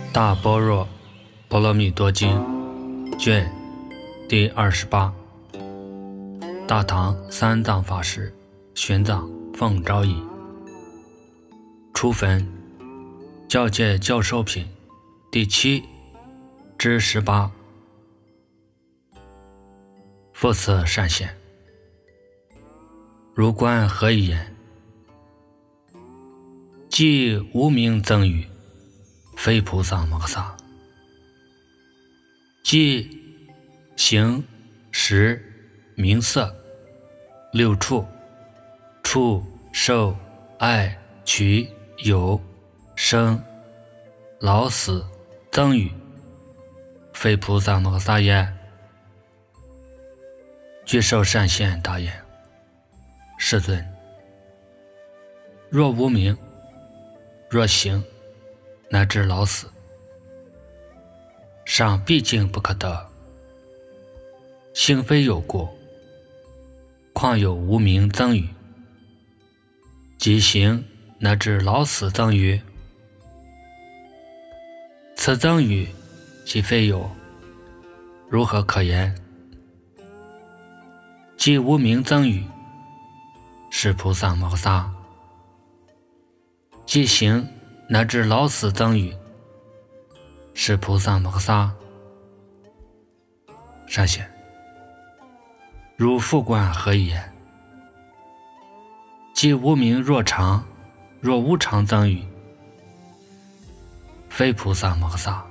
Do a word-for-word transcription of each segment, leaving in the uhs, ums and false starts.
大般若波罗蜜多经卷第二十八，大唐三藏法师玄奘奉诏译，初分教戒教授品第七至十八。复次善显，如观何以言？即无名增语，非菩萨摩萨。即形识名色六处，触受爱取有生老死增语，非菩萨摩萨也。具受善现答言：世尊，若无名，若行，乃至老死，尚毕竟不可得。性非有过，况有无名增语？即行乃至老死增语？此增语即非有，如何可言？即无名增语，是菩萨摩萨；即行乃至老死增语，是菩萨摩萨。善显，如复观何以言？即无名若常若无常增语，非菩萨摩萨；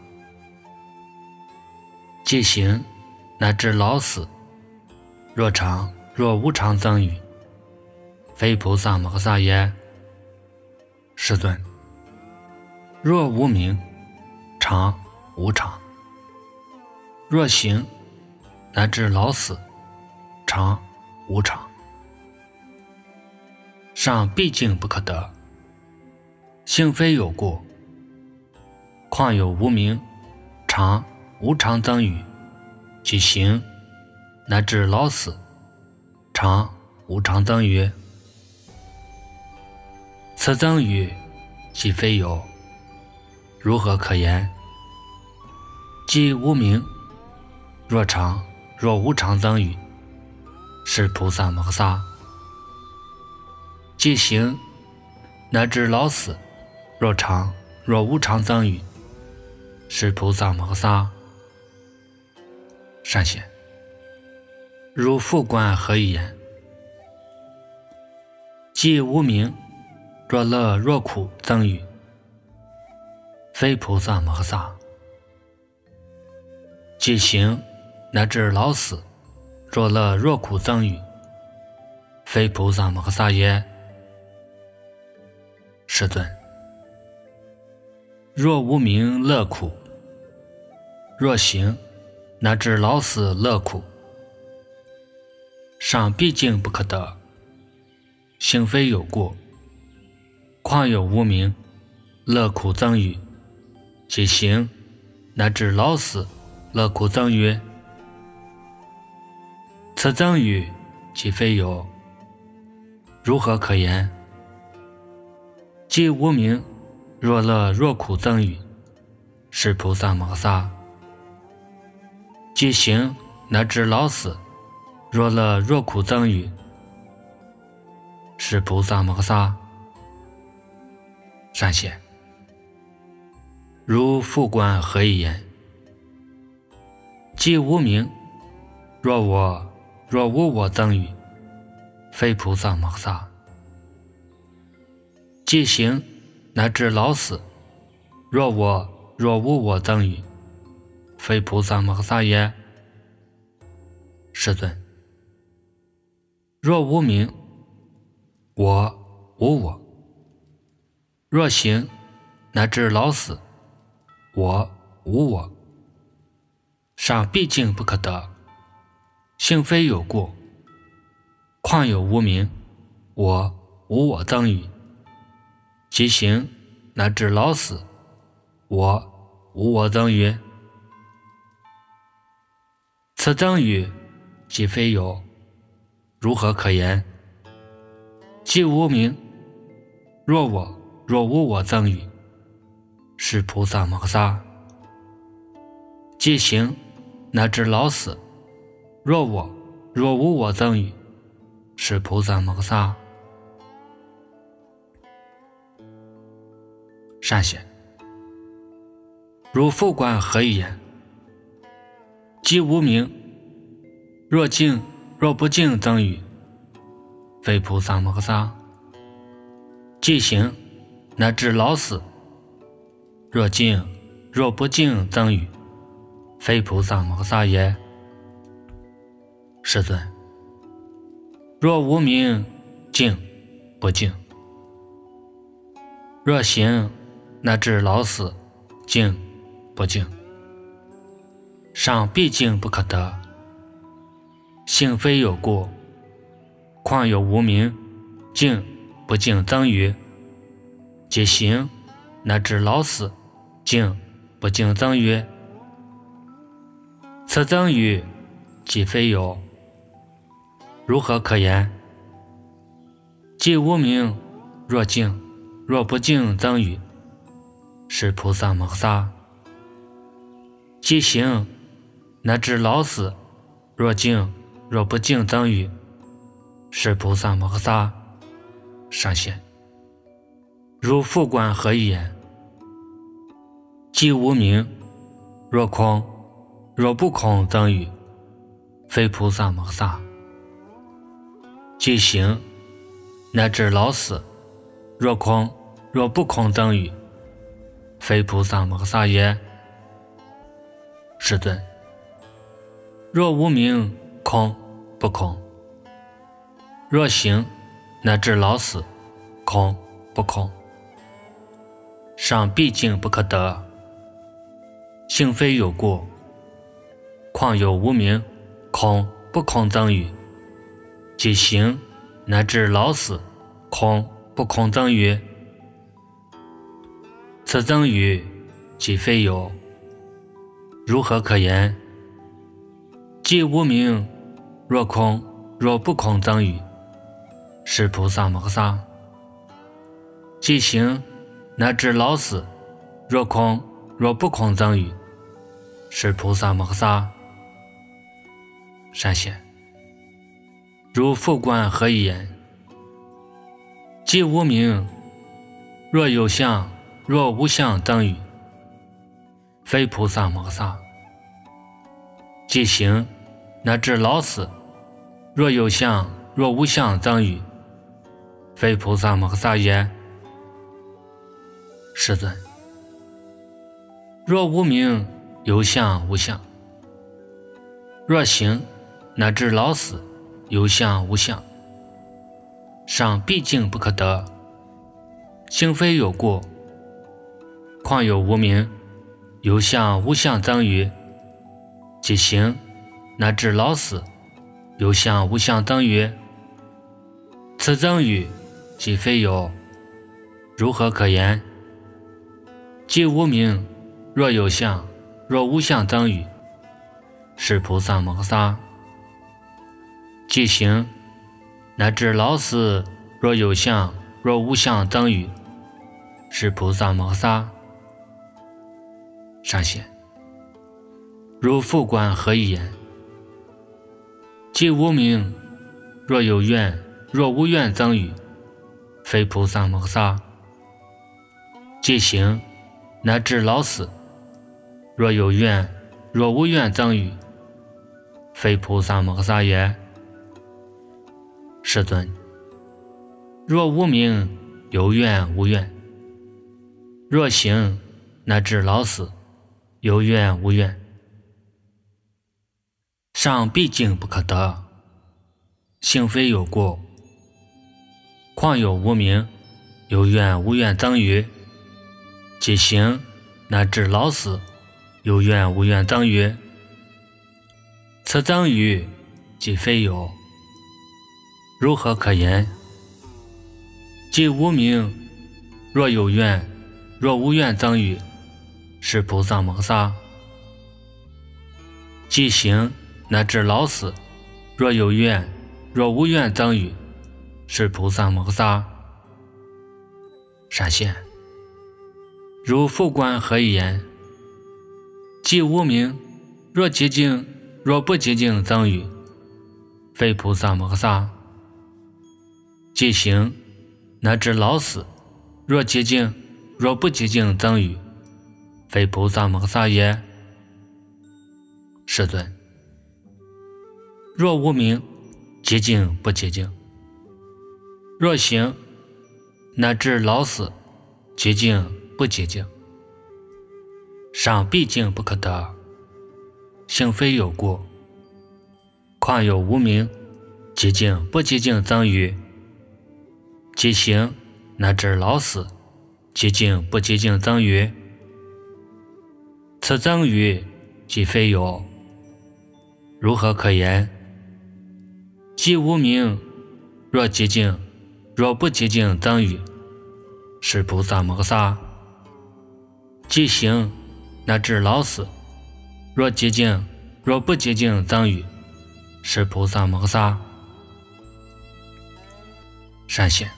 即行乃至老死若常若无常增语，非菩萨摩萨也。世尊，若无名常无常，若行乃至老死常无常，尚毕竟不可得。性非有过，况有无名常无常增语？即行乃至老死常无常增语？此增语即非有，如何可言？即无名若常若无常增语，是菩萨摩萨；即行乃至老死若常若无常增语，是菩萨摩萨。善显，如复观何以言？即无名若乐若苦增语，非菩萨摩萨；即行乃至老死若乐若苦增语，非菩萨摩萨也。世尊，若无名乐苦，若行乃至老死乐苦，尚毕竟不可得。性非有过，况有无名乐苦增语？即行乃至老死乐苦增语？此增语即非有，如何可言？即无名若乐若苦增语，是菩萨摩萨；即行乃至老死若乐若苦增语，是菩萨摩萨。善显，如复观何以言？即无名若我若无我增语，非菩萨摩萨；即行乃至老死若我若无我增语，非菩萨摩萨也。世尊，若无名我无我，若行乃至老死我无我，尚毕竟不可得。性非有过，况有无名我无我增语？即行乃至老死我无我增语？此增语即非有，如何可言？即无名若我若无我增语，是菩萨摩萨。 即行，乃至老死。若我若无我等语，是菩萨摩诃萨。善显，如复观何以言？即无明，若净若不净等语，非菩萨摩诃萨。即行，乃至老死。若净若不净等语，非菩萨摩诃萨也。世尊，若无明净不净，若行乃至老死净不净，尚必净不可得。性非有故，况有无明净不净等语，即行乃至老死净不净等语，此等语即非有，如何可言？即无明若净若不净等语，是菩萨摩诃萨。即行乃至老死，若净若不净等语，是菩萨摩诃萨。上显，如复观何以言？即无明，若空若不空等语，非菩萨摩诃萨。即行乃至老死，若空若不空等语，非菩萨摩诃萨也。世尊，若无明空不空，若行乃至老死空不空，尚必净不可得。性非有故，况有无明空不空等语，即行乃至老死空不空等语，此等语即非有，如何可言？即无明若空若不空等语，是菩萨摩诃萨。即行乃至老死，若空若不空等语，是菩萨摩诃萨。善显，如复观何以言？即无明，若有相若无相等语，非菩萨摩诃萨。即行乃至老死，若有相若无相等语，非菩萨摩诃萨也。世尊，若无明有相无相，若行乃至老死有相无相，尚必净不可得。性非有故，况有无明有相无相等语，即行乃至老死有相无相等语，此等语即非有，如何可言？即无明若有相若无相等语，是菩萨摩诃萨。即行乃至老死若有相若无相等语，是菩萨摩诃萨。上显，如复观何以言？即无明若有愿若无愿等语，非菩萨摩诃萨。即行乃至老死，若有愿若无愿等语，非菩萨摩诃萨也。世尊，若无明有愿无愿，若行乃至老死有愿无愿，尚必净不可得。性非有故，况有无明有愿无愿等语，即行乃至老死有愿无愿等语，此等语即非有，如何可言？即无明若有愿若无愿等语，是菩萨摩诃萨。即行乃至老死若有愿若无愿等语，是菩萨摩诃萨。善显，如复观何以言？即无明若寂静若不寂静增语，非菩萨摩诃萨。即行乃至老死，若寂静若不寂静增语，非菩萨摩诃萨也。世尊，若无明寂静不寂静，若行乃至老死，寂静不寂静，尚毕竟不可得，性非有过，况有无明寂静不寂静增语，即行乃至老死，寂静不寂静增语，此增语即非有，如何可言？即无明若寂静若不寂静增语，是菩萨摩诃萨。即行乃至老死，若寂静若不寂静增语，是菩萨摩诃萨。善显，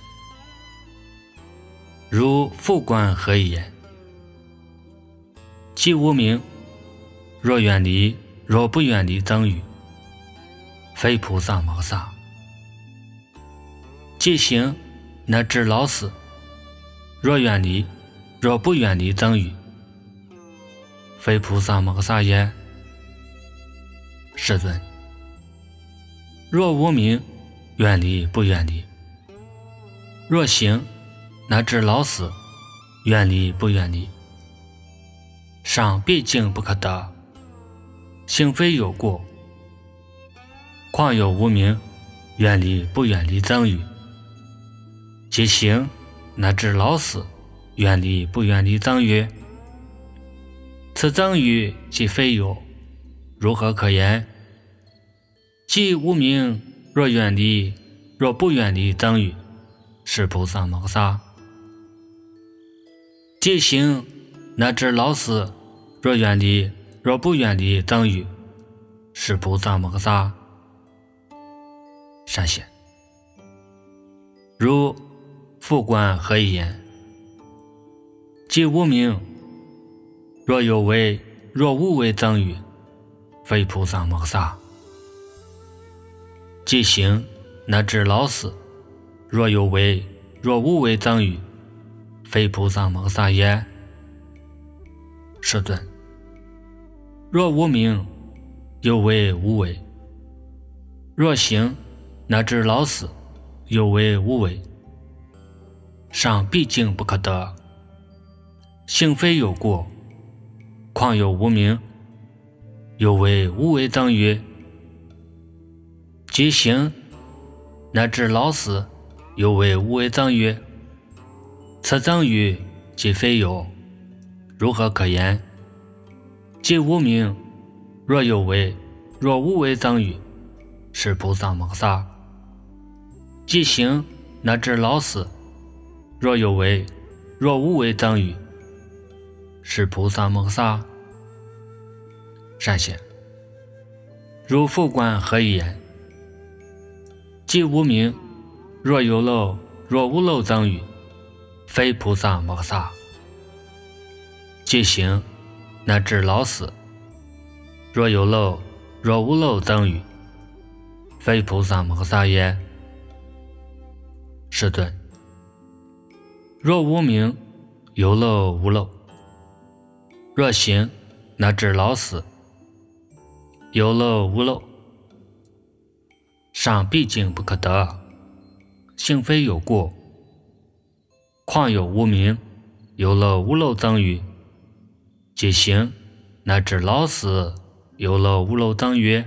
如复观何以言？即无明若远离若不远离增语，非菩萨摩诃萨。即行乃至老死，若远离若不远离增语，非菩萨摩诃萨也。世尊，若无明远离不远离，若行乃至老死，远离不远离，尚毕竟不可得，性非有过，况有无明远离不远离增语，即行乃至老死，远离不远离增语，此增语即非有，如何可言？即无明若远离若不远离增语，是菩萨摩诃萨。即行乃至老死，若远离若不远离增语，是菩萨摩诃萨。善显，如复观何以言？即无明若有为若无为增语，非菩萨摩诃萨。即行乃至老死，若有为若无为增语，非菩萨摩诃萨也。世尊，若无明有为无为，若行乃至老死，有为无为，尚毕竟不可得，性非有过，况有无明有为无为增语，即行乃至老死，有为无为增语，此增语即非有，如何可言？即无明若有为若无为增语，是菩萨摩诃萨。即行乃至老死，若有为若无为增语，是菩萨摩诃萨。善显，如复观何以言？即无明若有漏若无漏增语，非菩萨摩诃萨。即行乃至老死，若有漏若无漏增语，非菩萨摩诃萨也。世尊，若无明有漏无漏，若行乃至老死，有漏无漏，尚毕竟不可得，性非有过，况有无明有漏无漏增语，即行乃至老死，有漏无漏增语，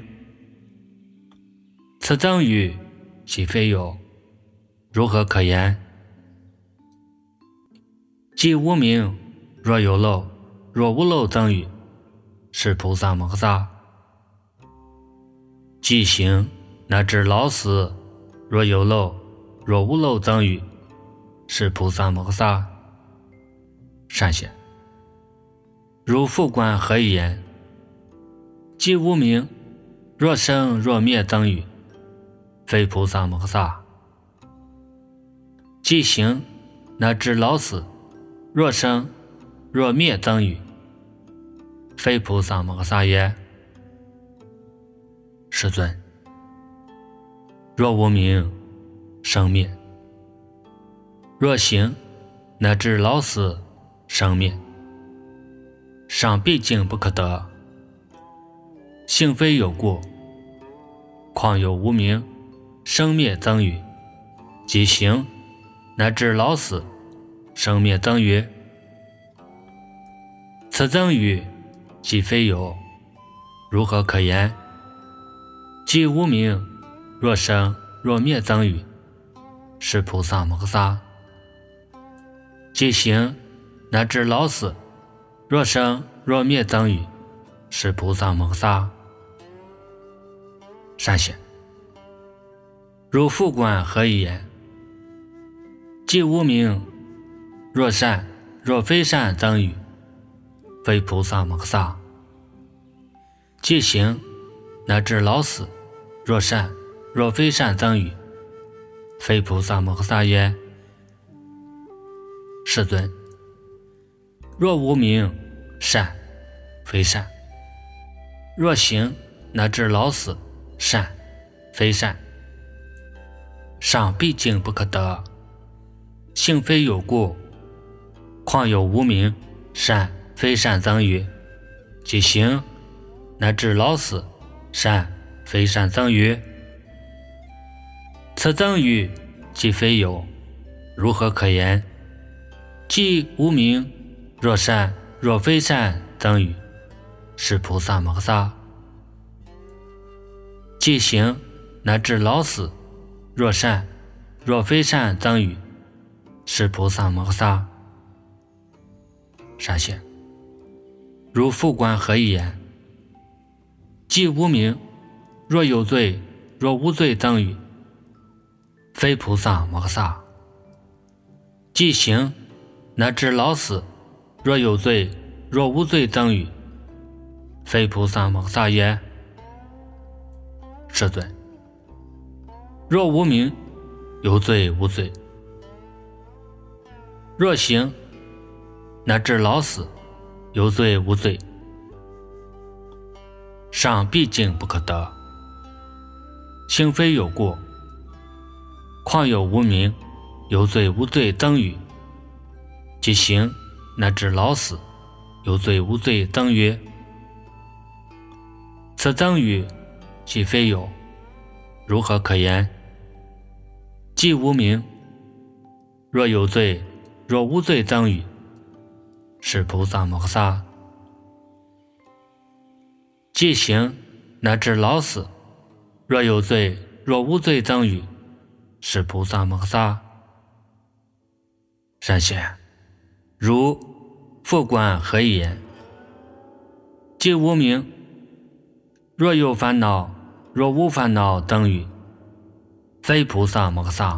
此增语即非有，如何可言？即无明若有漏若无漏增语，是菩萨摩诃萨。即行乃至老死，若有漏若无漏增语，是菩萨摩诃萨。善显，如复观何以言？即无明若生若灭增语，非菩萨摩诃萨。即行乃至老死，若生若灭增语，非菩萨摩诃萨也。 世尊。若无明，生灭；若行，乃至老死，生灭。上毕竟不可得，性非有故，况有无明，生灭增余，即行，乃至老死，生灭增余。此增余，即非有，如何可言？即无明，若生若灭增余，是菩萨摩诃萨。即行，乃至老死，若生若灭增余，是菩萨摩诃萨。善显，如复观何以言？即无明，若善若非善增余，非菩萨摩诃萨。即行，乃至老死，若善若非善增余，非菩萨摩诃萨也。世尊，若无明，善非善；若行，乃至老死，善非善。上毕竟不可得，性非有故，况有无明，善非善增余，即行，乃至老死，善非善增余。此增余，即非有，如何可言？即无明，若善若非善增余，是菩萨摩诃萨。即行，乃至老死，若善若非善增余，是菩萨摩诃萨。善显，如复观何以言？即无明，若有罪若无罪增余，非菩萨摩诃萨。即行，乃至老死，若有罪若无罪增余，非菩萨摩诃萨也。世尊，若无明，有罪无罪；若行，乃至老死，有罪无罪。上毕竟不可得，性非有故，况有无明，有罪无罪增余，即行，乃至老死，有罪无罪增余。此增余，即非有，如何可言？即无明，若有罪若无罪增余，是菩萨摩诃萨。即行，乃至老死，若有罪若无罪增余，是菩萨摩诃萨。善显，如复观何以言？即无明，若有烦恼若无烦恼增余，非菩萨摩诃萨。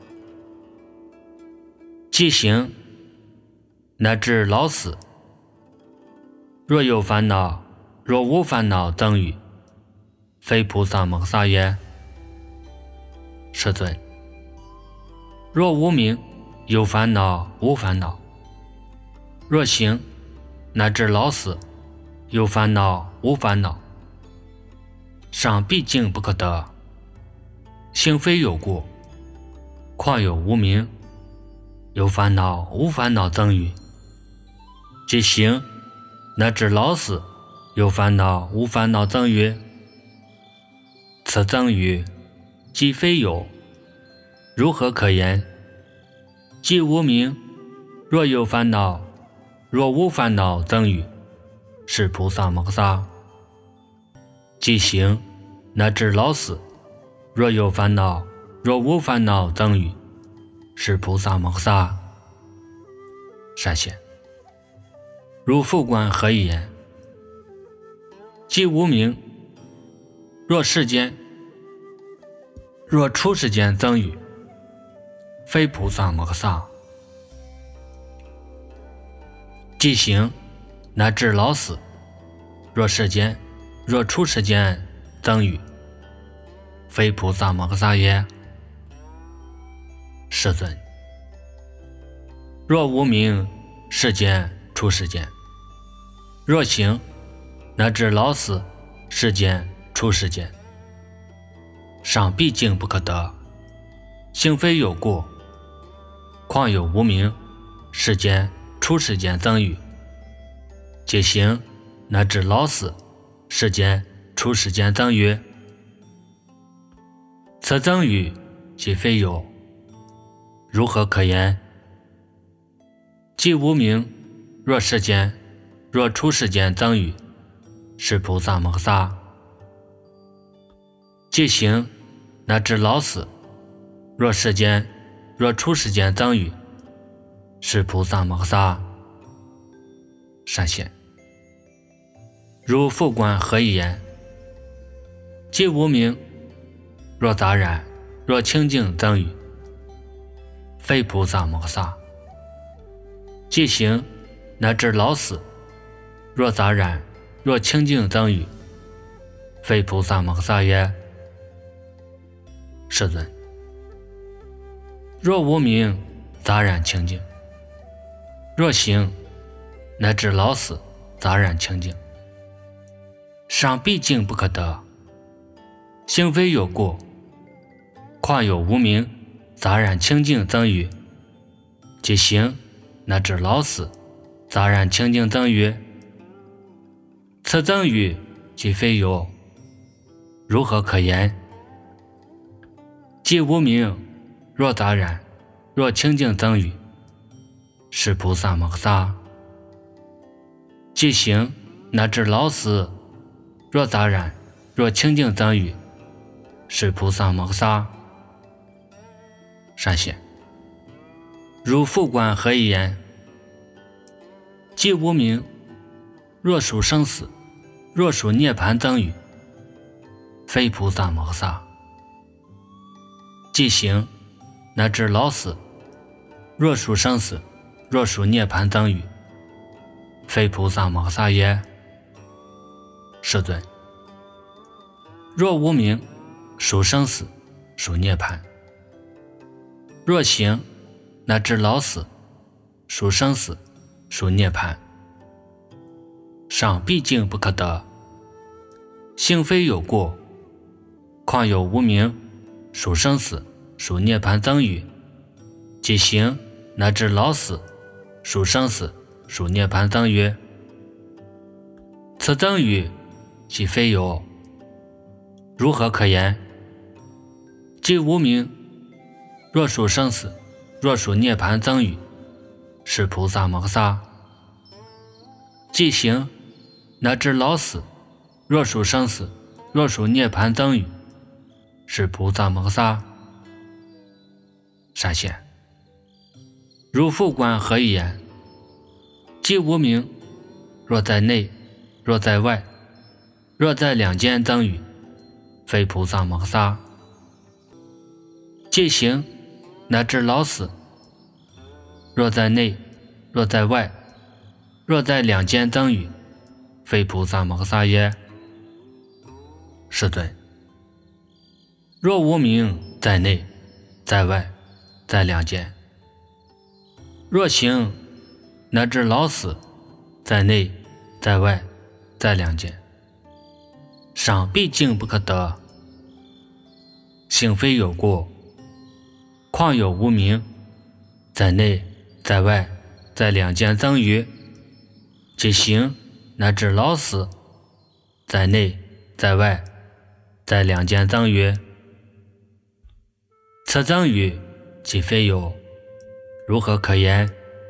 即行，乃至老死，若有烦恼若无烦恼增余，非菩萨摩诃萨也。世尊，若无明，有烦恼无烦恼；若行，乃至老死，有烦恼无烦恼。上毕竟不可得，性非有故，况有无明，有烦恼无烦恼增余，即行，乃至老死，有烦恼无烦恼增余。此增余，即非有，如何可言？即无明，若有烦恼若无烦恼增余，是菩萨摩诃萨。即行，乃至老死，若有烦恼若无烦恼增余，是菩萨摩诃萨。善显，如复观何以言？即无明，若世间若出世间增余，非菩萨摩诃萨。即行，乃至老死，若世间若出世间增余，非菩萨摩诃萨也。世尊，若无明，世间出世间；若行，乃至老死，世间出世间； 伤必经不可得，行非有过，况有无名，世间出世间赠与，即行乃至老死，世间出世间赠与，此赠与即非有，如何可言？即无名，若世间若出世间赠与，是菩萨摩萨。即行乃至老死，若世间若出世间赠与，是菩萨摩萨。善现。如复观何以言？即无名，若杂染，若清净赠与，非菩萨摩萨。即行乃至老死，若杂染，若清净赠与，非菩萨摩萨也。世尊，若无名，杂染清净；若行乃至老死，杂染清净，伤必经不可得，行非有过，况有无名，杂染清净赠与，即行乃至老死，杂染清净赠与，此赠与即非有，如何可言？即无名，若杂染，若清净赠与，是菩萨摩萨。即行乃至老死，若杂染，若清净赠与，是菩萨摩萨。善现。如复观何以言？即无名，若属生死，若属涅盘赠与，非菩萨摩萨。即行乃至老死，若属生死，若属涅盘赠与，非菩萨摩萨也。世尊，若无名，属生死，属涅盘；若行乃至老死，属生死，属涅盘，伤必经不可得，行非有过，况有无名，属生死，属涅盘赠与，即行乃至老死，属生死，属涅盘赠与，此赠与即非有，如何可言？即无名，若属生死，若属涅盘赠与，是菩萨摩萨。即行乃至老死，若属生死，若属涅盘赠与，是菩萨摩萨。善现。如复观何以言？即无名，若在内，若在外，若在两间赠与，非菩萨摩萨。即行乃至老死，若在内，若在外，若在两间赠与，非菩萨摩萨也。世尊，若无名，在内，在外，在两间；若行乃至老死，在内，在外，在两间，伤必经不可得，行非有过，况有无名，在内，在外，在两间赠与，即行乃至老死，在内，在外，在两间赠与，此赠与即非有，如何可言？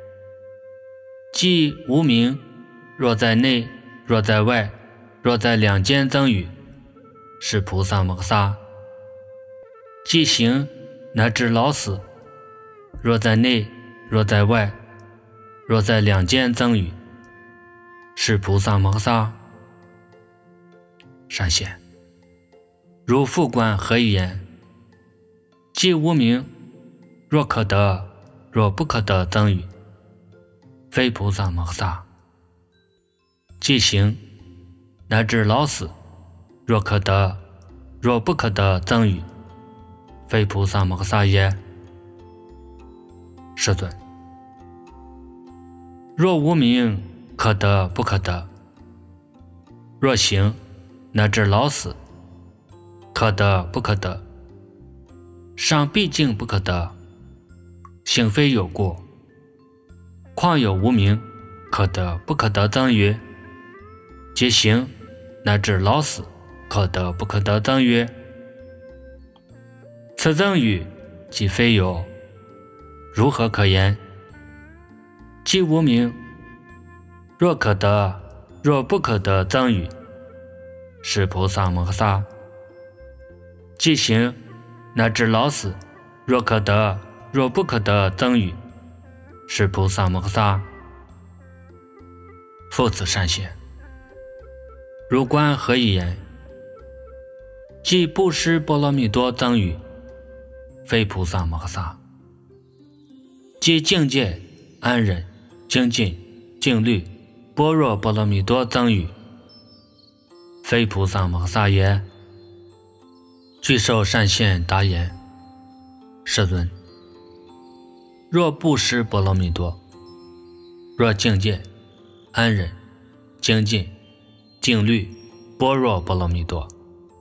即无名，若在内，若在外，若在两间赠与，是菩萨摩萨。即行乃至老死，若在内，若在外，若在两间赠与，是菩萨摩萨。善现。如复观何以言？即无名，若可得，若不可得赠与，非菩萨摩萨。即行乃至老死，若可得，若不可得赠与，非菩萨摩萨也。世尊，若无名，可得不可得；若行乃至老死，可可得不可得，上毕竟不可得，行非有过，况有无名，可得不可得等于，即行乃至老死，可得不可得等于，此等于即非有，如何可言？即无名，若可得若不可得等于，是菩萨摩诃萨。即行乃至老死，若可得若不可得等于，是菩萨摩诃萨。复次善现，如观何以言？即布施波罗蜜多等于，非菩萨摩诃萨。即境界安忍精进静虑般若波罗蜜多等于，非菩萨摩诃萨也。具受善现答言：世尊，若布施波罗蜜多，若境界安忍精进静虑般若波罗蜜多，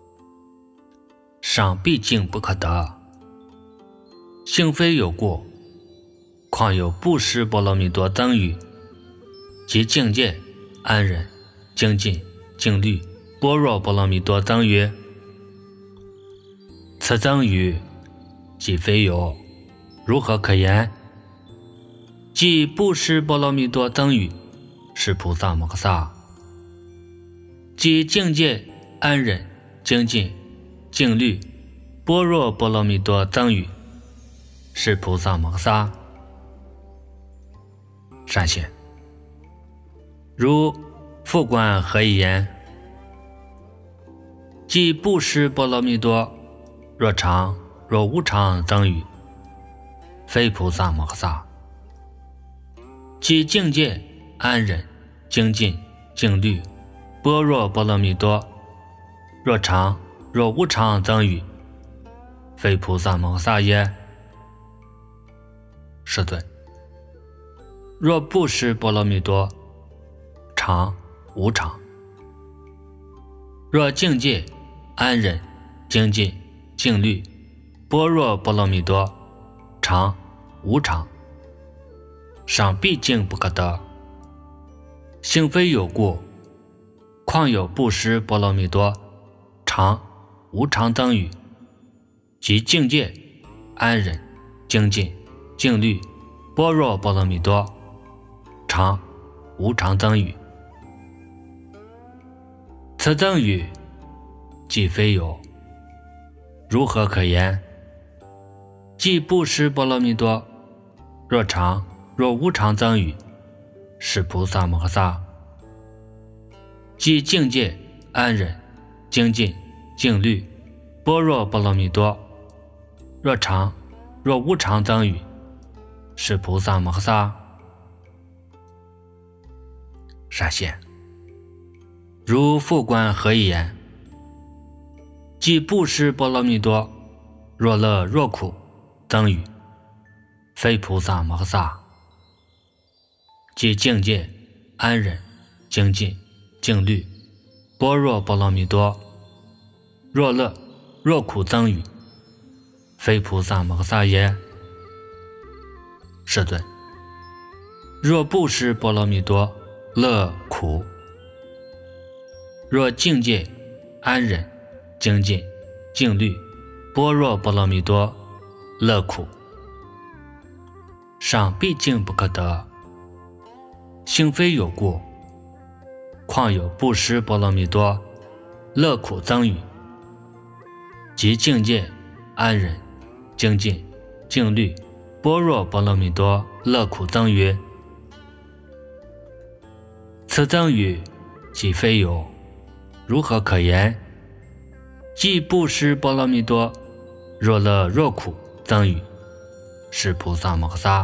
尚毕竟不可得，行非有过，况有布施波罗蜜多等于，即境界安忍精进静虑般若波罗蜜多等于，此等于即非有，如何可言？即布施波罗蜜多等于，是菩萨摩诃萨。即境界安忍精进静虑般若波罗蜜多等于，是菩萨摩诃萨。善现，如复观何以言？即布施波罗蜜多，若常若无常等于，非菩萨摩诃萨。即境界安忍精进静虑般若波罗蜜多，若常若无常等于，非菩萨摩诃萨也。世尊，若布施波罗蜜多常无常，若境界安忍精进静虑般若波罗蜜多常无常，尚毕竟不可得，行非有过，况有布施波罗蜜多常无常等于，即境界安忍精进静虑般若波罗蜜多常无常等于，此等于即非有，如何可言？即布施波罗蜜多，若常若无常等于，是菩萨摩诃萨。即境界安忍精进静虑般若波罗蜜多，若常若无常等于，是菩萨摩诃萨。善现，如复观何以言？即布施波罗蜜多，若乐若苦等于，非菩萨摩诃萨。即境界安忍精进静虑般若波罗蜜多，若乐若苦等于，非菩萨摩诃萨也。世尊，若布施波罗蜜多乐苦，若境界安忍精进静虑般若波罗蜜多乐苦，尚毕竟不可得，行非有过，况有布施波罗蜜多乐苦等于，即境界安忍精进静虑般若波罗蜜多乐苦等于，此等于即非有，如何可言？即布施波罗蜜多，若乐若苦等于，是菩萨摩诃萨。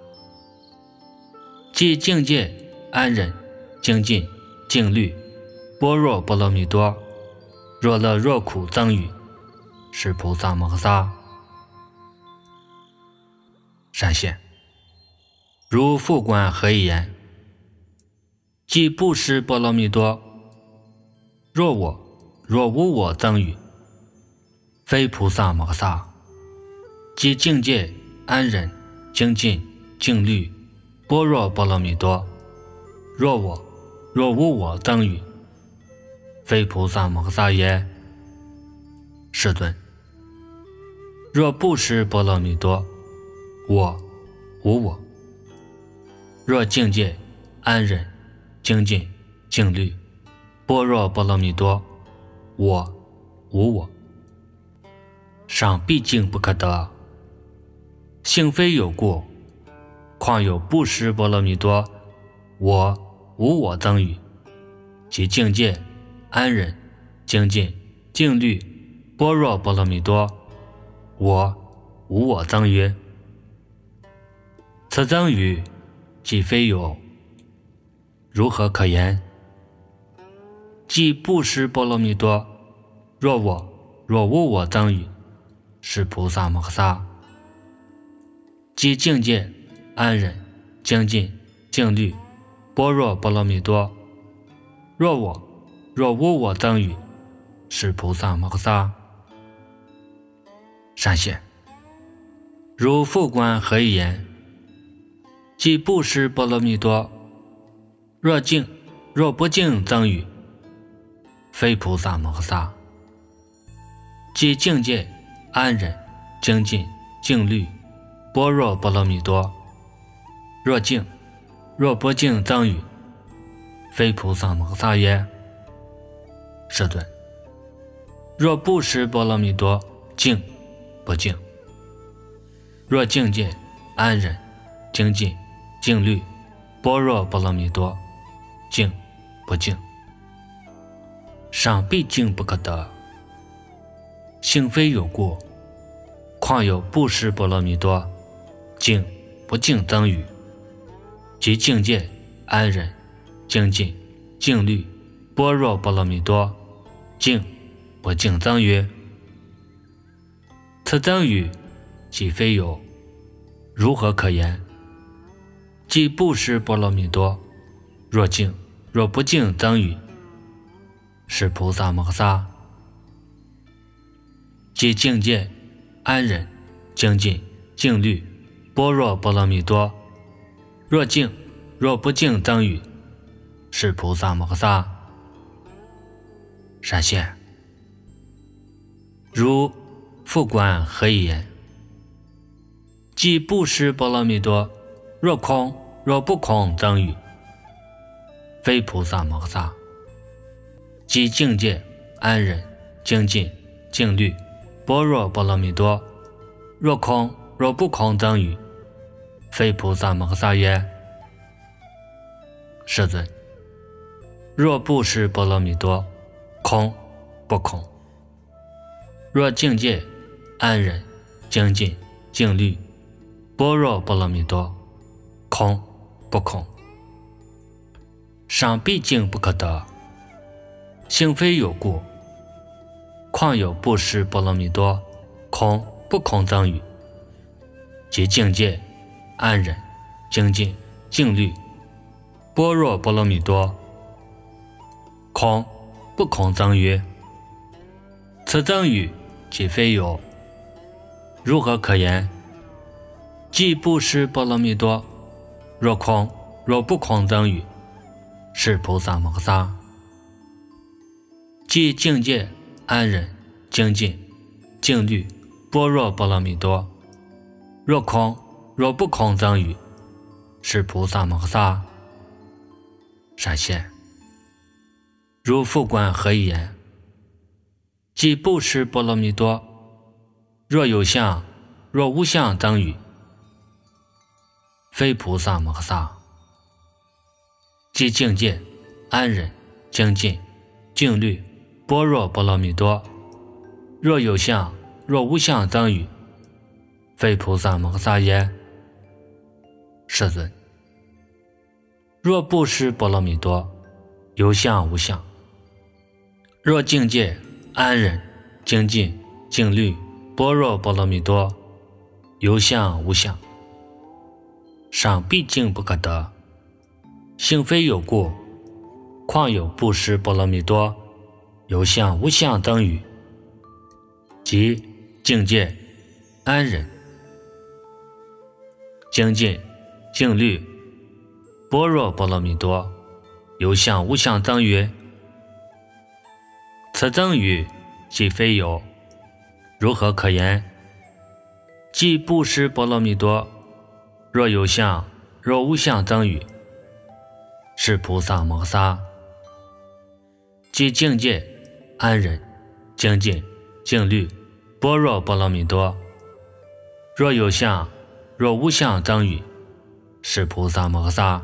即境界安忍精进静虑般若波罗蜜多，若乐若苦等于，是菩萨摩诃萨。善现，如复观何以言？即布施波罗蜜多，若我若无我等于， 非菩萨摩诃萨，即境界安忍精进静虑般若波罗蜜多。若我若无我等语，非菩萨摩诃萨也。世尊，若不是波罗蜜多，我无我。若境界安忍精进静虑般若波罗蜜多，我无我。尚毕竟不可得，性非有故，况有不识波罗蜜多，我无我等语，即境界安忍精进静虑般若波罗蜜多，我无我等语。此等语既非有，如何可言？即不识波罗蜜多，若我若无我等语，是菩萨摩诃萨。即境界安忍精进静虑般若波罗蜜多，若我若无我等语，是菩萨摩诃萨。善现，如复观何以言？即不识波罗蜜多，若敬若不敬等语，非菩萨摩诃萨。即境界安忍精进静虑般若波罗蜜多，若敬若不敬等语，非菩萨摩诃萨也。世尊，若不识波罗蜜多敬不敬，若境界安忍精进静虑般若波罗蜜多，敬不敬，尚毕竟不可得，性非有故，况有不识波罗蜜多敬不敬等语，即境界安忍精进静虑般若波罗蜜多，敬不敬等语。此等语既非有，如何可言？即不识波罗蜜多，若敬若不敬等语，是菩萨摩诃萨。即境界安忍精进静虑般若波罗蜜多，若敬若不敬等语，是菩萨摩诃萨。善现，如复观何以言？即不识波罗蜜多，若空若不空等语，非菩萨摩诃萨。即境界安忍精进静虑般若波罗蜜多，若空若不空等语，非菩萨摩诃萨也。世尊，若不识波罗蜜多空不空，若境界安忍精进静虑般若波罗蜜多，空不空，尚毕竟不可得，性非有故，况有不识波罗蜜多空不空等语，即境界安忍精进静虑般若波罗蜜多，空不空等语。此等语既非有，如何可言？即不识波罗蜜多，若空若不空等语，是菩萨摩诃萨。即境界安忍精进静虑般若波罗蜜多，若空若不空等语，是菩萨摩诃萨。善现，如复观何以言？即不识波罗蜜多，若有相若无相等语，非菩萨摩诃萨。即境界安忍精进静虑般若波罗蜜多，若有相若无相等语，非菩萨摩诃萨也。世尊，若不识波罗蜜多有相无相，若境界安忍精进静虑般若波罗蜜多，有相无相，尚毕竟不可得，性非有故，况有不识波罗蜜多有相无相等语，即即境界安忍，精进静虑般若波罗蜜多，有相无相等语。此等语即非有，如何可言？即不是波罗蜜多，若有相若无相等语，是菩萨摩萨。即境界安忍精进静虑般若波罗蜜多，若有相若无相等语，是菩萨摩萨。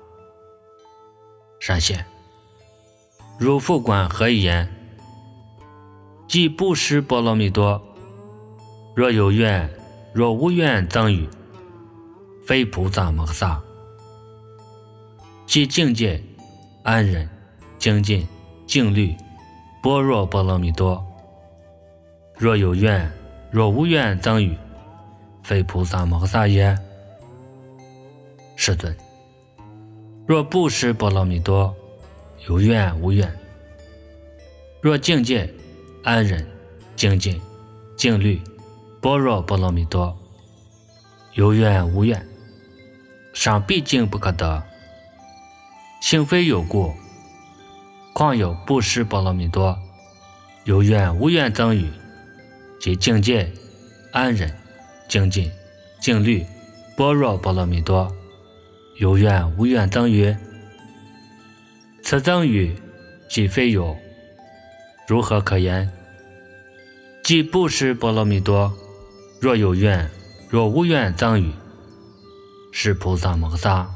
善现，如复观何以言？即不是波罗蜜多，若有愿若无愿等语，非菩萨摩萨。即境界安忍精进静虑般若波罗蜜多，若有愿若无愿等语，非菩萨摩萨也。世尊，若不是波罗蜜多，有愿无愿，若境界安忍精进静虑般若波罗蜜多，有愿无愿，尚毕竟不可得。性非有故，况有不是波罗蜜多，有愿无愿等语，即境界安忍精进静虑般若波罗蜜多，有愿无愿等语。此等语即非有，如何可言？即不是波罗蜜多，若有愿若无愿等语，是菩萨摩萨。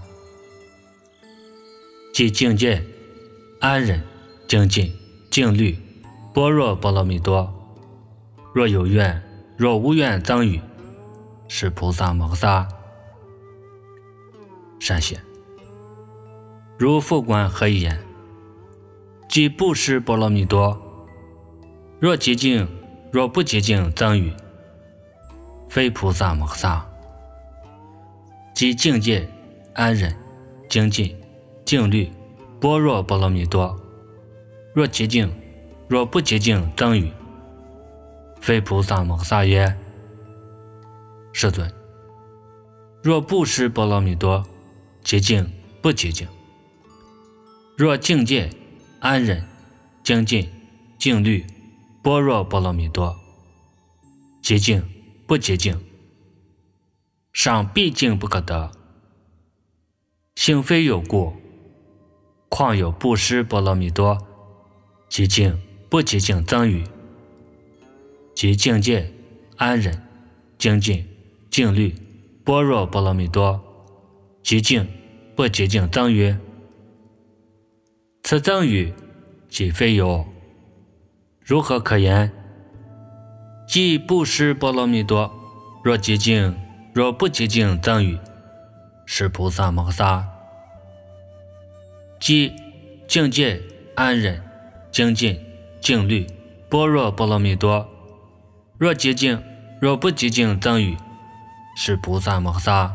即境界安忍精进静虑般若波罗蜜多，若有愿若无愿等语，是菩萨摩萨。善现，如复观何以言？即不是波罗蜜多，若极静若不极静等语，非菩萨摩萨。即境界安忍精进静虑般若波罗蜜多，若极静若不极静等语，非菩萨摩萨也。世尊，若不是波罗蜜多，极静不极静，若境界安忍精进静虑般若波罗蜜多，极静不极静，尚毕竟不可得。性非有故，况有不是波罗蜜多，极静不极静等语，即境界安忍精进静虑般若波罗蜜多，极静不极静等语。此等语即非有，如何可言？即不是波罗蜜多，若极静若不极静等语，是菩萨摩萨。即境界安忍精进静虑般若波罗蜜多，若极静若不极静等语，是菩萨摩萨。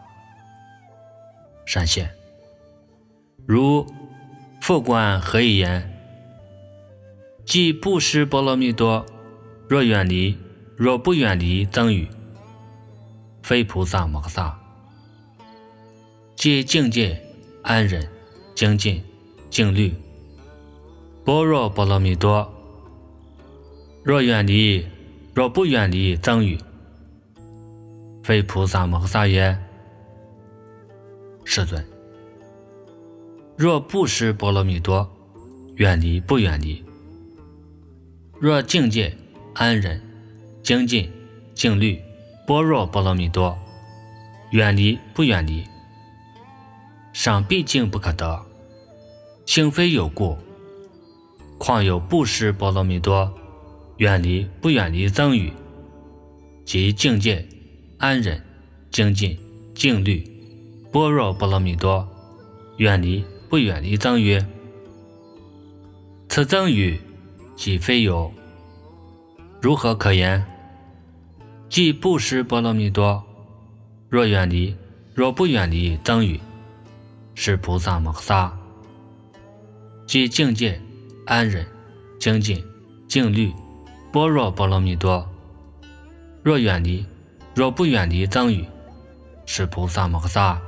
善现，如复观何以言？即不是波罗蜜多，若远离若不远离等语，非菩萨摩萨。即境界安忍精进静虑般若波罗蜜多，若远离若不远离等语，非菩萨摩萨也。世尊，若不是波罗蜜多，远离不远离，若境界安忍精进静虑般若波罗蜜多，远离不远离，尚毕竟不可得。性非有故，况有不是波罗蜜多，远离不远离等语，即境界安忍精进静虑般若波罗蜜多，远离不远离等语。此等语即非有，如何可言？即不是波罗蜜多，若远离若不远离等语，是菩萨摩萨。即境界安忍精进静虑般若波罗蜜多。若远离，若不远离僧侣，是菩萨摩诃萨。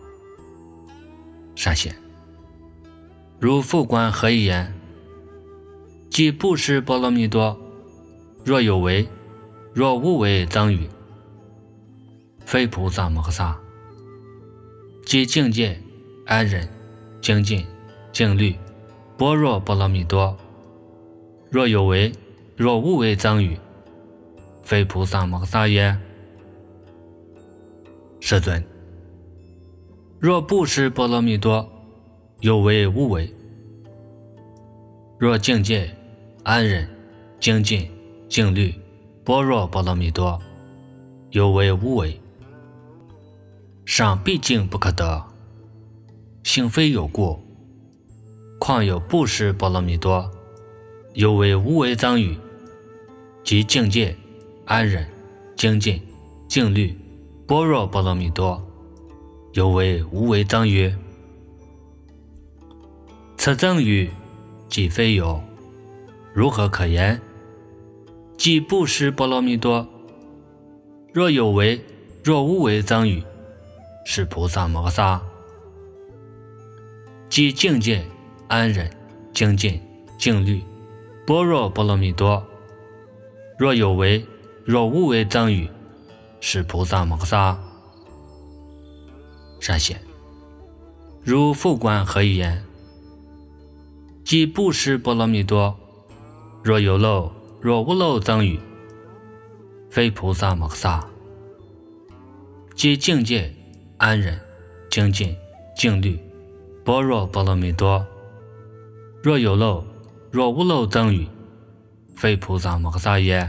善显，如复观何以言？即布施波罗蜜多，若有为，若无为僧侣，非菩萨摩诃萨。即境界、安忍、精进、静虑、般若波罗蜜多，若有为，若无为僧侣，非菩萨摩诃萨也。世尊，若布施波罗蜜多，有为无为，若境界、安忍、精进、静虑、般若波罗蜜多，有为无为，尚毕竟不可得，幸非有故，况有布施波罗蜜多，有为无为僧侣，即境界、安忍、精进、静虑、般若波罗蜜多，有为无为僧侣。此僧侣即非有，如何可言？即布施波罗蜜多，若有为，若无为僧侣，是菩萨摩诃萨。即境界、安忍、精进、静虑、般若波罗蜜多，若有为，若无为僧侣，是菩萨摩诃萨。善显，如复观何以言？即布施波罗蜜多，若有漏，若无漏僧侣，非菩萨摩诃萨。即境界、安忍、精进、静虑、般若波罗蜜多，若有漏，若无漏僧侣，非菩萨摩诃萨也。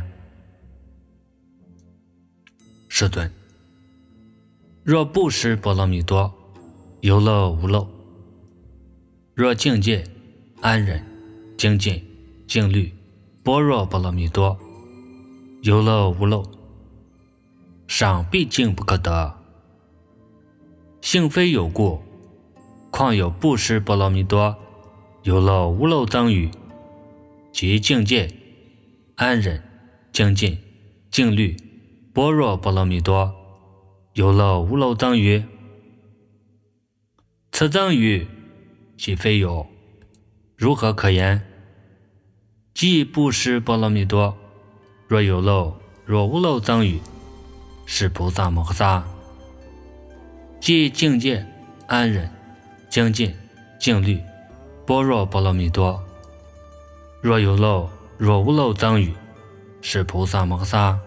世尊，若布施波罗蜜多，有漏无漏，若境界、安忍、精进、静虑、般若波罗蜜多，有漏无漏，尚毕竟不可得，幸非有故，况有布施波罗蜜多，有漏无漏僧侣，即境界、安忍、精进、静虑、般若波罗蜜多，有漏无漏僧侣。此僧侣即非有，如何可言？即布施波罗蜜多，若有漏，若无漏僧侣，是菩萨摩诃萨。即境界、安忍、精进、静虑、般若波罗蜜多，若有漏，若无漏僧侣，是菩萨摩诃萨。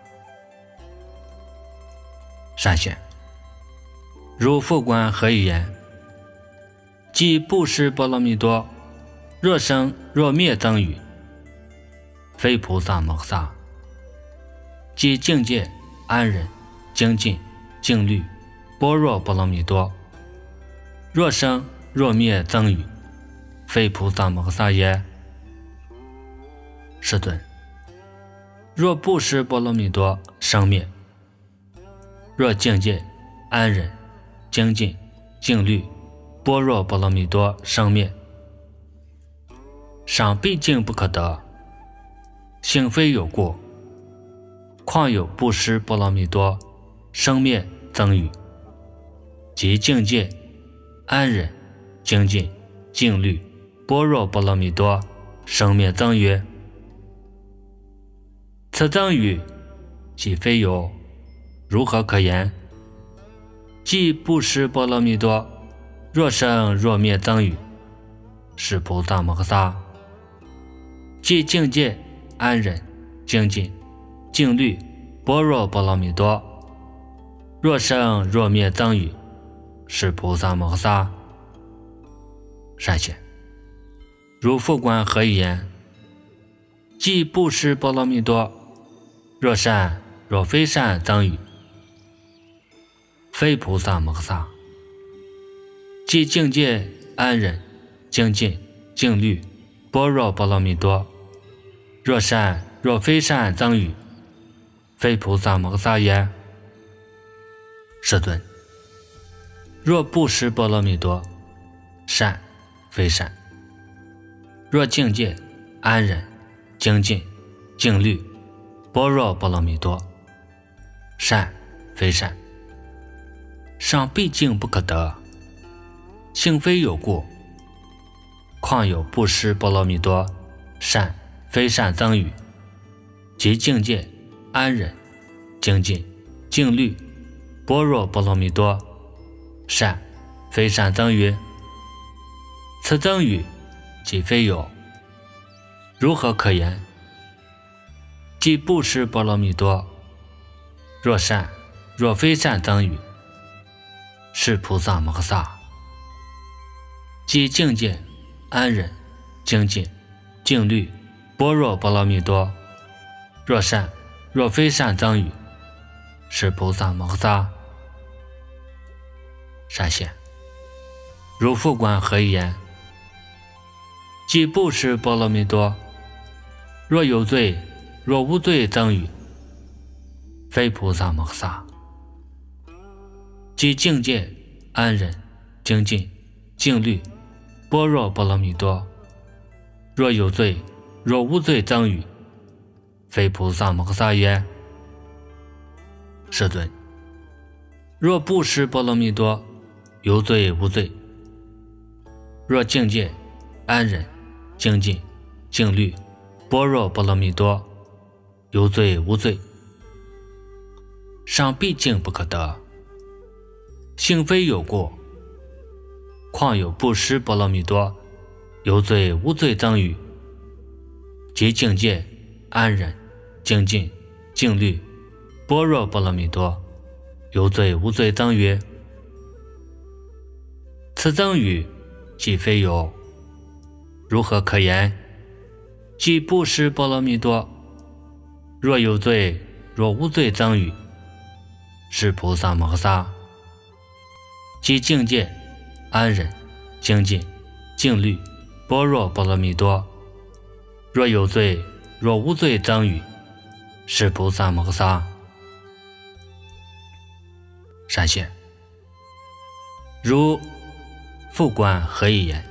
善显，如复观何以言？即布施波罗蜜多，若生若灭僧侣，非菩萨摩诃萨。即境界、安忍、精进、静虑、般若波罗蜜多，若生若灭僧侣，非菩萨摩诃萨也。世尊，若布施波罗蜜多生灭，若境界、安忍、精进、静虑、般若波罗蜜多生灭，尚毕竟不可得，幸非有故，况有布施波罗蜜多生灭僧侣，即境界、安忍、精进、静虑、般若波罗蜜多生灭僧侣。此僧侣即非有，如何可言？即布施波罗蜜多，若生若灭僧侣，是菩萨摩诃萨。即境界、安忍、精进、静虑、般若波罗蜜多，若生若灭僧侣，是菩萨摩诃萨。善显，如复观何以言？即布施波罗蜜多，若善若非善僧侣，非菩萨摩诃萨。即境界、安忍、精进、静虑、般若波罗蜜多，若善若非善僧侣，非菩萨摩诃萨也。世尊，若布施波罗蜜多，善非善，若境界、安忍、精进、 静虑，般若波罗蜜多。善非善，上毕竟不可得，性非有故，况有布施波罗蜜多，善非善增语，即境界安忍精进静虑般若波罗蜜多，善非善增语，此增语即非有，如何可言？即布施波罗蜜多，若善若非善增语，是菩萨摩诃萨。即境界安忍精进静虑般若波罗蜜多，若善若非善增语，是菩萨摩诃萨。善现，如复观何以言？即布施波罗蜜多，若有罪若无罪增语，非菩萨摩诃萨。即境界安忍精进静虑般若波罗蜜多，若有罪若无罪增语，非菩萨摩诃萨也。世尊，若布施波罗蜜多，有罪无罪；若境界安忍精进静虑般若波罗蜜多，有罪无罪。上毕竟不可得，性非有过，况有布施波罗蜜多，有罪无罪增语，即境界安忍精进静虑般若波罗蜜多，有罪无罪增语，此增语即非有，如何可言？即布施波罗蜜多，若有罪若无罪增语，是菩萨摩诃萨。即境界安忍精进静虑般若波罗蜜多，若有罪若无罪增语，是菩萨摩诃萨。善现，如复观何以言？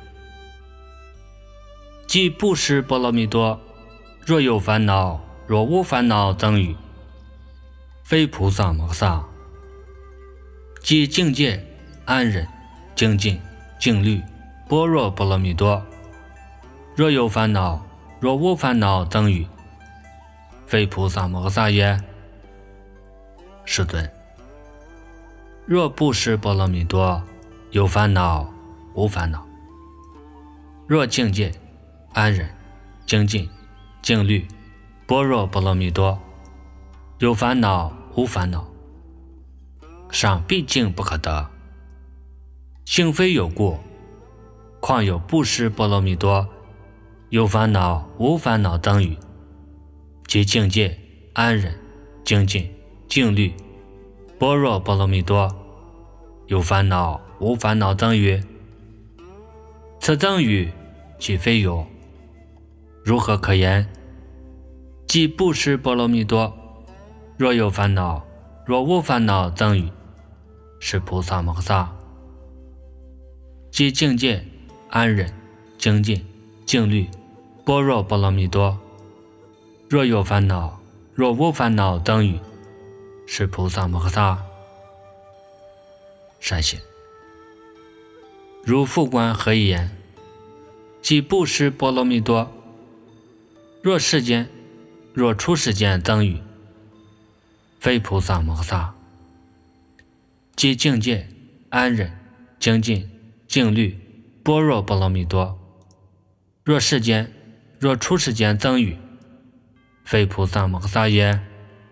即布施波罗蜜多，若有烦恼若无烦恼增语，非菩萨摩诃萨。即境界安忍精进静虑般若波罗蜜多，若有烦恼若无烦恼增语，非菩萨摩诃萨也。世尊，若布施波罗蜜多，有烦恼无烦恼；若境界安忍精进静虑般若波罗蜜多，有烦恼无烦恼，上毕竟不可得，性非有过，况有布施波罗蜜多，有烦恼无烦恼增语，即境界安忍精进静虑般若波罗蜜多，有烦恼无烦恼增语，此增语即非有，如何可言？即布施波罗蜜多，若有烦恼若无烦恼增语，是菩萨摩诃萨。即境界安忍精进静虑般若波罗蜜多，若有烦恼若无烦恼增语，是菩萨摩诃萨。善现，如复观何以言？即布施波罗蜜多，若世间若出世间增语，非菩萨摩诃萨。即境界安忍精进静虑般若波罗蜜多，若世间若出世间增语，非菩萨摩诃萨也。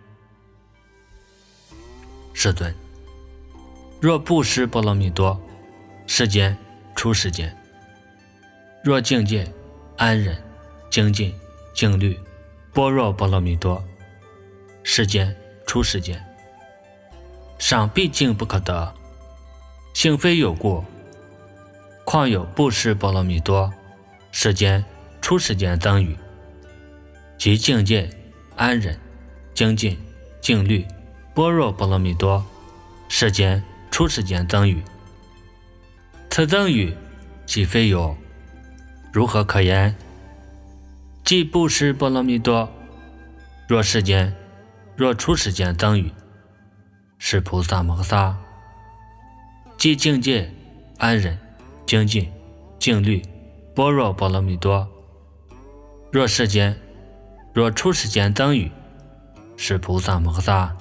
世尊，若布施波罗蜜多，世间出世间；若境界安忍精进静虑般若波罗蜜多，世间出世间，上毕竟不可得，性非有过，况有布施波罗蜜多，世间出世间增语，即境界安忍精进静虑般若波罗蜜多，世间出世间增语，此增语即非有，如何可言？即布施波罗蜜多， 若世间，若出世间等于，是菩萨摩诃萨。即境界、安忍、精进、静虑、般若波罗蜜多。若世间，若出世间等于，是菩萨摩诃萨。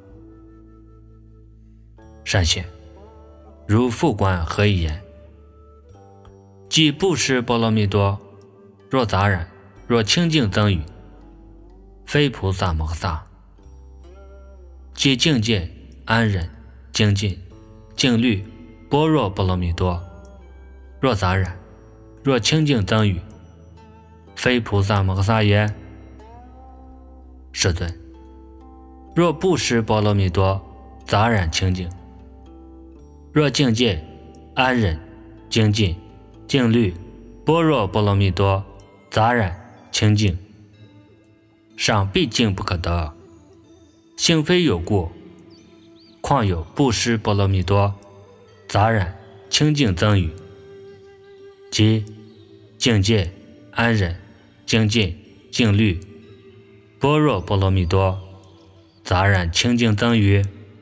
善显，如复观何以言？即布施波罗蜜多，若杂染，若清净增语，非菩萨摩诃萨。即境界、安忍、精进、静虑、般若波罗蜜多，若杂染，若清净增语，非菩萨摩诃萨也。世尊，若布施波罗蜜多，杂染清净，若境界、安忍、精进、静虑、般若波罗蜜多，杂染清净，尚毕竟不可得，性非有故，况有布施波罗蜜多，杂染清净增语，即境界、安忍、精进、静虑、般若波罗蜜多，杂染清净增语。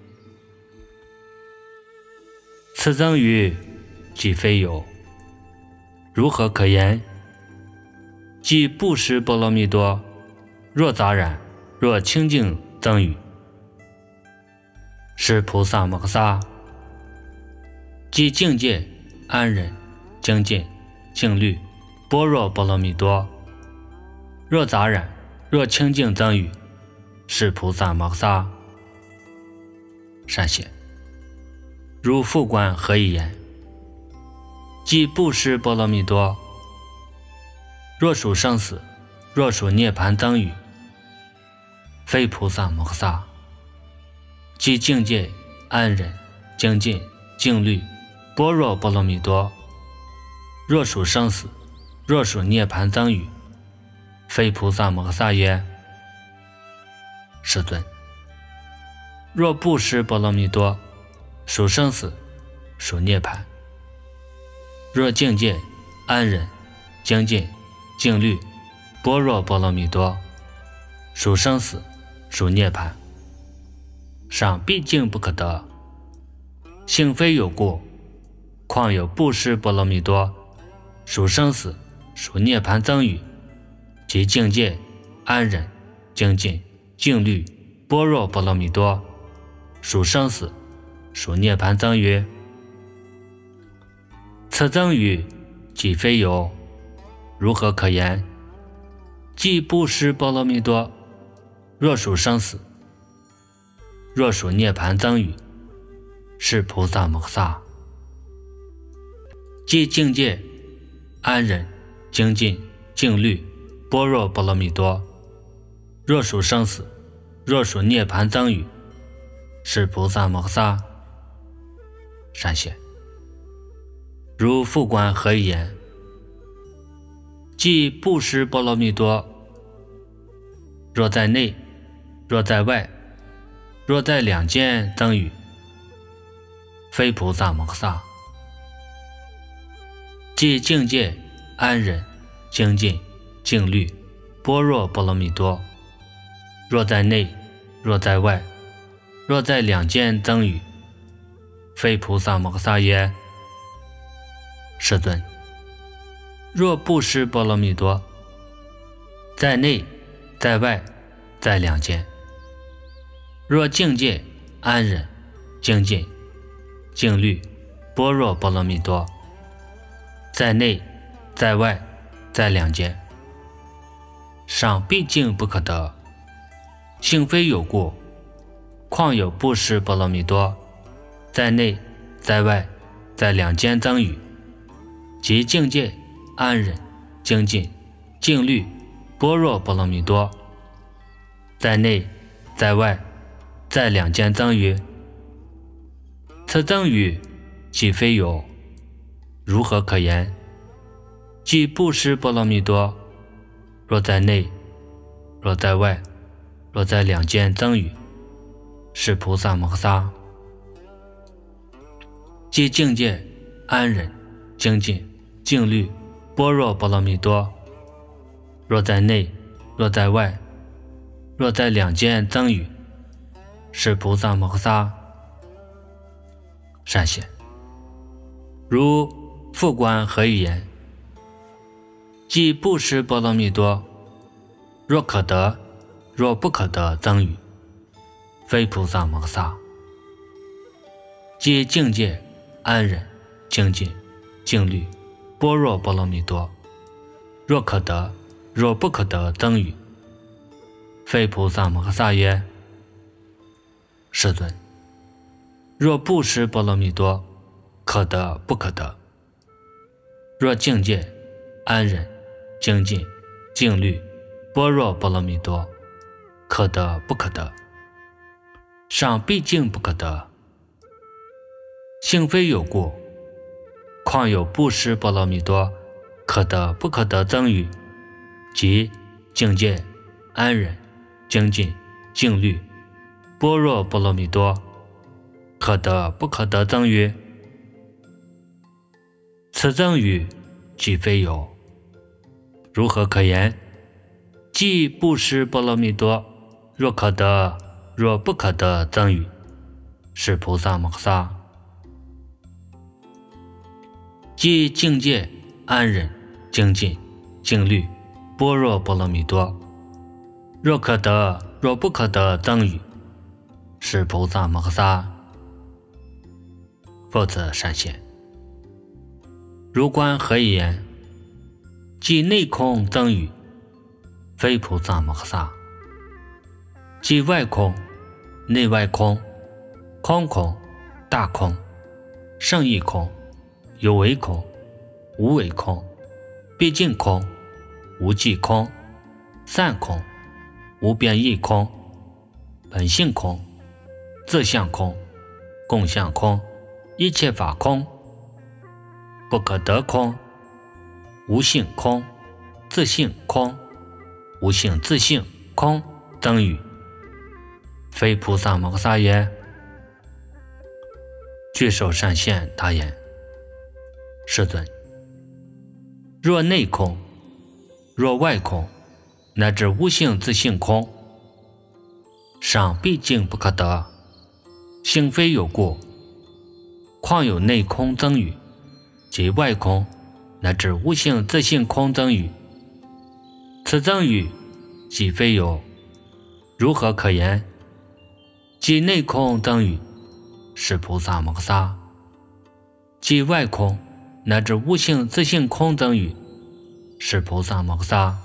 此增语即非有，如何可言？即布施波罗蜜多，若杂染，若清净增语，是菩萨摩诃萨。即境界、安忍、精进、静虑、般若波罗蜜多，若杂染，若清净增语，是菩萨摩诃萨。善显，如复观何以言？即布施波罗蜜多，若属生死，若属涅盘等语，非菩萨摩诃萨。即境界、安忍、精进、静虑、般若波罗蜜多，若属生死，若属涅盘等语，非菩萨摩诃萨也。世尊，若布施波罗蜜多，属生死，属涅盘；若境界、安忍、精进、静虑、般若波罗蜜多，属生死，属涅盘，尚毕竟不可得，性非有故，况有布施波罗蜜多，属生死，属涅盘增语，即境界、安忍、精进、静虑、般若波罗蜜多，属生死，属涅盘增语。此增语即非有，如何可言？即布施波罗蜜多，若属生死，若属涅盘增语，是菩萨摩诃萨。即境界、安忍、精进、静虑、般若波罗蜜多，若属生死，若属涅盘增语，是菩萨摩诃萨。善显，如复观何以言？即布施波罗蜜多，若在内，若在外，若在两间增语，非菩萨摩诃萨。即境界、安忍、精进、静虑、般若波罗蜜多，若在内，若在外，若在两间增语，非菩萨摩诃萨也。世尊，若布施波罗蜜多，在内，在外，在两间；若境界、安忍、精进、静虑、般若波罗蜜多，在内，在外，在两间，尚毕竟不可得，性非有故，况有布施波罗蜜多，在内，在外，在两间增语，即境界、安忍、精进、静虑、般若波罗蜜多，在内，在外，在两间增语。此增语即非有，如何可言？即布施波罗蜜多，若在内，若在外，若在两间增语，是菩萨摩诃萨。即境界、安忍、精进、静虑、般若波罗蜜多，若在内，若在外， 若在两件增语，是菩萨摩诃萨善现。如复观何以言？即布施波罗蜜多，若可得，若不可得增语，非菩萨摩诃萨。即境界、安忍、精进、静虑、般若波罗蜜多，若可得，若不可得增语，非菩萨摩诃萨也。世尊，若布施波罗蜜多，可得不可得？若境界、安忍、精进、静虑、般若波罗蜜多，可得不可得？尚毕竟不可得。性非有故，况有布施波罗蜜多，可得不可得增语，即境界、安忍、精进、静虑、般若波罗蜜多，可得不可得增语？此增语即非有，如何可言？即布施波罗蜜多，若可得，若不可得增语，是菩萨摩诃萨。即境界、安忍、精进、静虑、般若波罗蜜多，若可得，若不可得增语，是菩萨摩诃萨。复次善现，如观何以言？即内空增语，非菩萨摩诃萨。即外空、内外空、空空、大空、胜义空、有为空、无为空、毕竟空、无际空、散空、无边义空、本性空、自相空、共相空、一切法空、不可得空、无性空、自性空、无性自性空增语，非菩萨摩诃萨也。具首善现答言：世尊，若内空，若外空，乃至无性自性空，尚毕竟不可得。性非有故，况有内空增语，即外空，乃至无性自性空增语。此增语即非有，如何可言？即内空增语，是菩萨摩诃萨。即外空乃至无性自性空增语，是菩萨摩诃萨。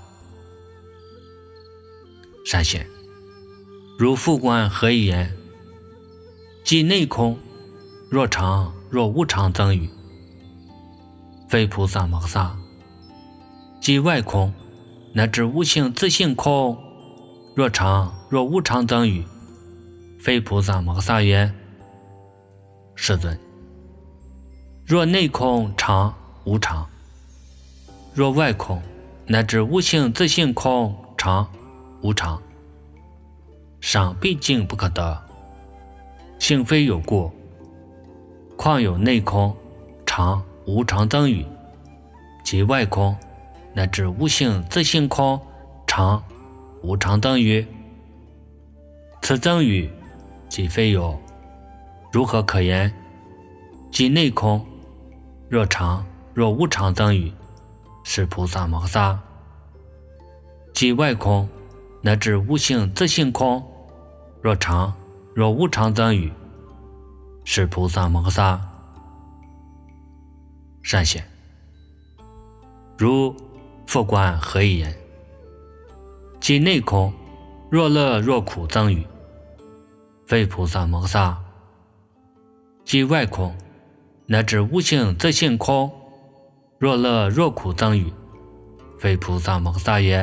善现，如复观何以言？即内空若常若无常增语，非菩萨摩诃萨。即外空乃至无性自性空若常若无常增语，非菩萨摩诃萨也。世尊，若内空常无常，若外空乃至无性自性空常无常，尚毕竟不可得。性非有故，况有内空常无常增语，即外空乃至无性自性空常无常增语。此增语即非有，如何可言？即内空若常若无常增语，是菩萨摩诃萨。即外空乃至无性自性空若常若无常增语，是菩萨摩诃萨。善现，如复观何以言？即内空若乐若苦增语，非菩萨摩诃萨。即外空乃至无性自性空若乐若苦增语，非菩萨摩诃萨也。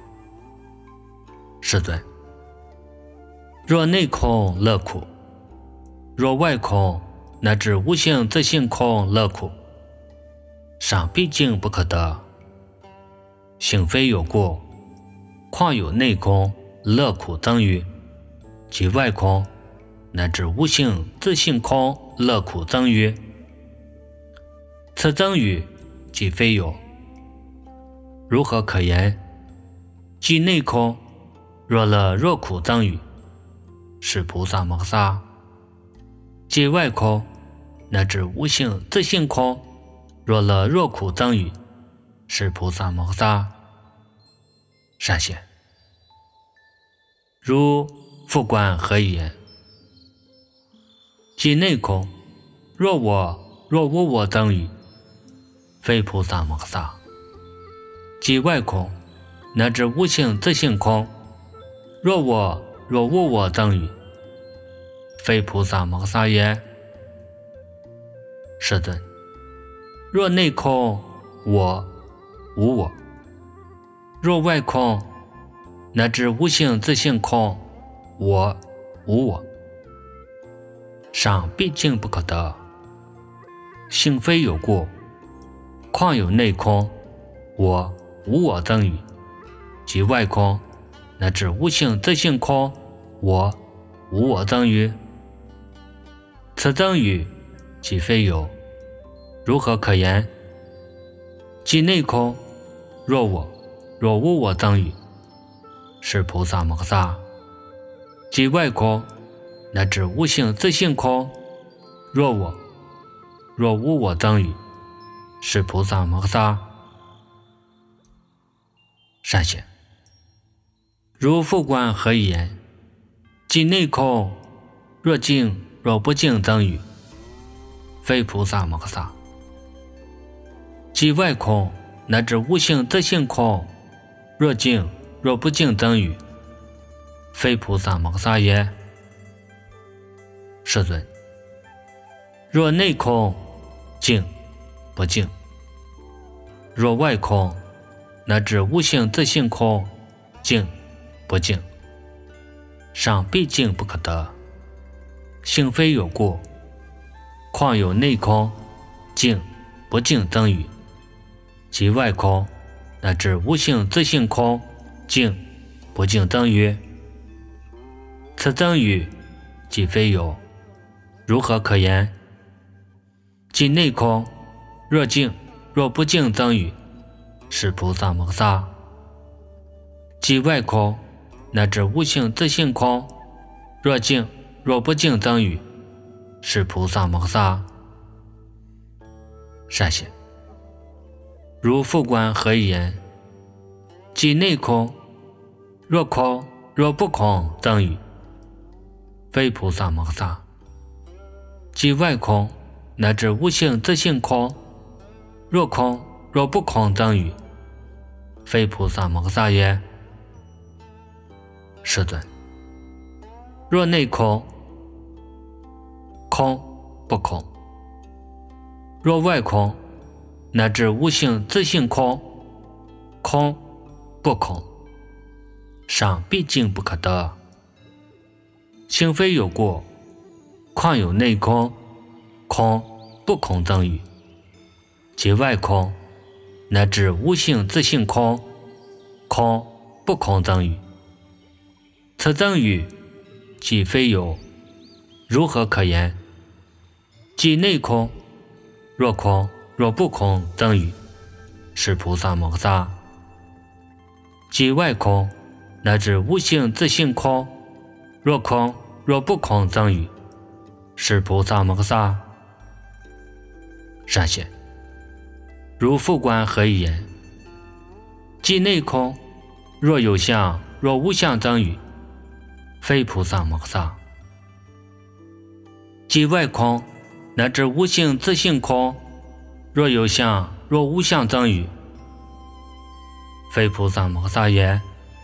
世尊，若内空乐苦，若外空乃至无性自性空乐苦，尚毕竟不可得。性非有故，况有内空乐苦增语，即外空乃至无性自性空乐苦增语。此增语即非有，如何可言？即内空若乐若苦等于，是菩萨摩萨。即外空乃至无性自性空，若乐若苦等于，是菩萨摩萨。善显，如复观何以言？即内空，若我若无我等于，非菩萨摩萨。即外空乃至无性自性空，若我若无我等于，非菩萨摩萨也。世尊，若内空我无我，若外空乃至无性自性空，我无我，尚毕竟不可得。性非有故，况有内空我无我等于，即外空乃至无性自性空，我无我等于。此等于即非有，如何可言？即内空若我若无我等于，是菩萨摩萨。即外空乃至无性自性空，若我若无我等于，是菩萨摩萨。善显，如复观何以言？即内空若净若不净等于，非菩萨摩萨。即外空乃至无性自性空，若净若不净等于，非菩萨摩萨也。世尊，若内空净不净，若外空乃至无性自性空净不净，尚毕竟不可得。性非有故，况有内空净不净等于，即外空乃至无性自性空净不净等于。此等于即非有，如何可言？即内空若净若不净等于，是菩萨摩萨。即外空乃至无性自性空，若净若不净等于，是菩萨摩萨。善显，如复观何以言？即内空若空若不空等于，非菩萨摩萨。即外空乃至无性自性空，若空若不空等于，非菩萨摩萨也。世尊，若内空空不空，若外空乃至无性自性空空不空，尚毕竟不可得。性非有故，况有内空空不空等于，即外空乃至无性自性空空不空等于。此等于即非有，如何可言？即内空若空若不空等于，是菩萨摩萨。即外空乃至无性自性空，若空若不空等于，是菩萨摩萨。善显，如复观何以言？即内空若有相若无相等于，非菩萨摩萨。即外空乃至无性自性空，若有相若无相等于，非菩萨摩萨也。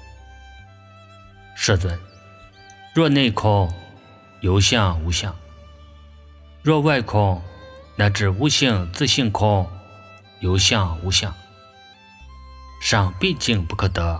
世尊，若内空有相无相，若外空乃至无性自性空有相无相，尚毕竟不可得。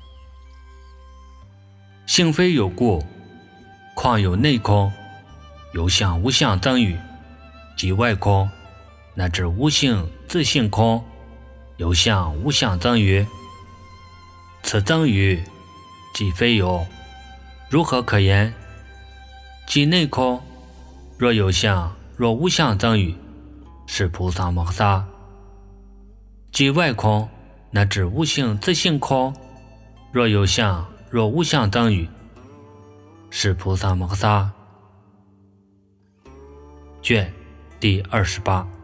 性非有故，况有内空有相无相等于，即外空乃至无性自性空有相无相等于。此等于即非有，如何可言？即内空若有相若无相等于，是菩萨摩萨。即外空乃至无性自性空，若有相若无相等于，是菩萨摩诃萨。卷第二十八。